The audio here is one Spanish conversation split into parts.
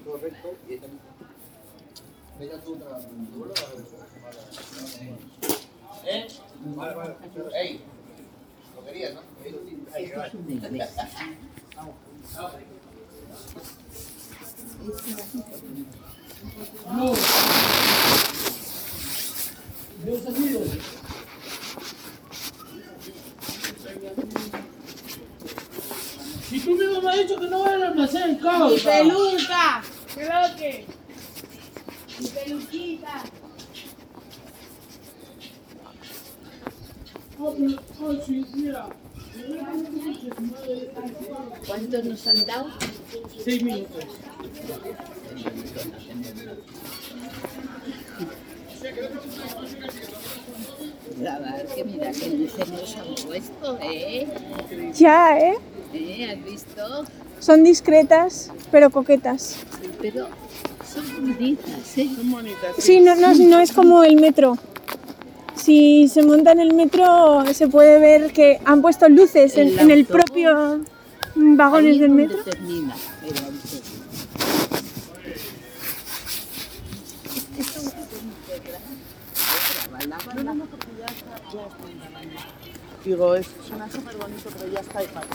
¿Eh? Vale. Ey, lo querías, ¿no? Esto es una iglesia. No. Dios amigo. Si tú mismo me has dicho que no vaya al almacén, cabrón. Mi peluca, creo que. Mi peluquita. Sí, mira. ¿Cuántos nos han dado? 6 minutos. Que mira qué luces nos han puesto, ¿eh? Ya, ¿eh? ¿Has visto? Son discretas, pero coquetas. Sí, pero son bonitas, ¿eh? Son bonitas. Sí, no es como el metro. Si se monta en el metro se puede ver que han puesto luces en el propio vagones del metro. Termina el autobús. Digo, suena súper bonito, pero ya está ahí para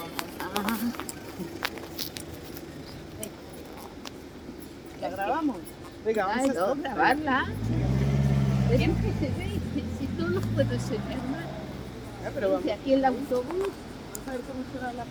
¿La grabamos? Venga, vamos a grabarla. Pero que se ve, si tú los puedes enseñar más. pero vamos. Y aquí el autobús. Vamos a ver cómo será la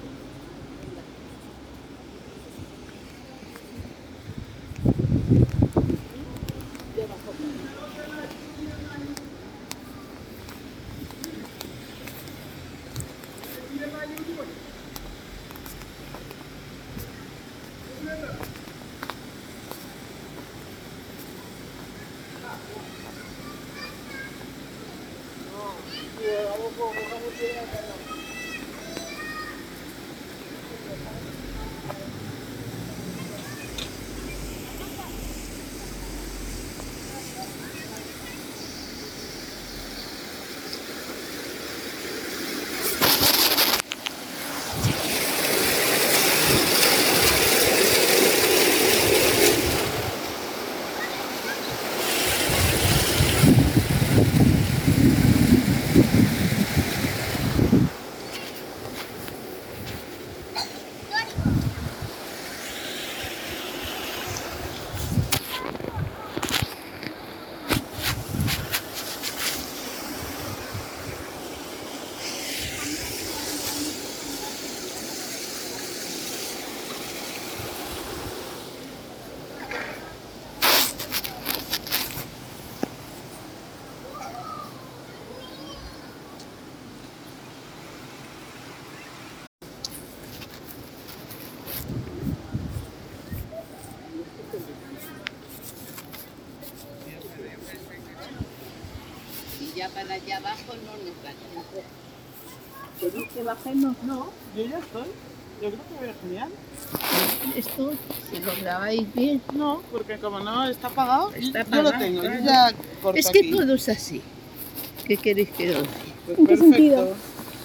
Y ya para allá abajo no nos da. ¿Queréis que bajemos? No. Yo ya estoy. Yo creo que voy genial. Esto, si lo grabáis bien. No, porque como no está apagado, Está yo lo apagado, tengo. claro. Yo ya corto Es que aquí. todo es así. ¿Qué queréis que os diga? Pues ¿En qué perfecto. sentido?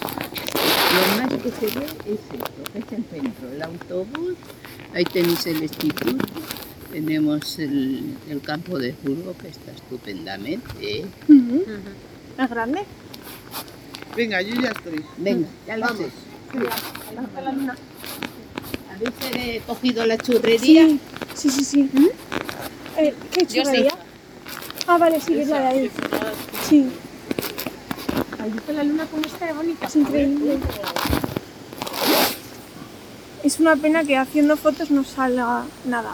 Lo más que se ve es esto, es el centro, el autobús, ahí tenéis el instituto, tenemos el campo de fútbol que está estupendamente, ¿eh? ¿Es grande? Venga, yo ya estoy. Venga, ya lo Vamos. sé. ¿Habéis cogido la churrería? Sí. ¿Qué churrería? Ah, vale, sí, que es la de ahí. Sí. ¿Has visto la luna cómo está de bonita? Es increíble. Es una pena que haciendo fotos no salga nada.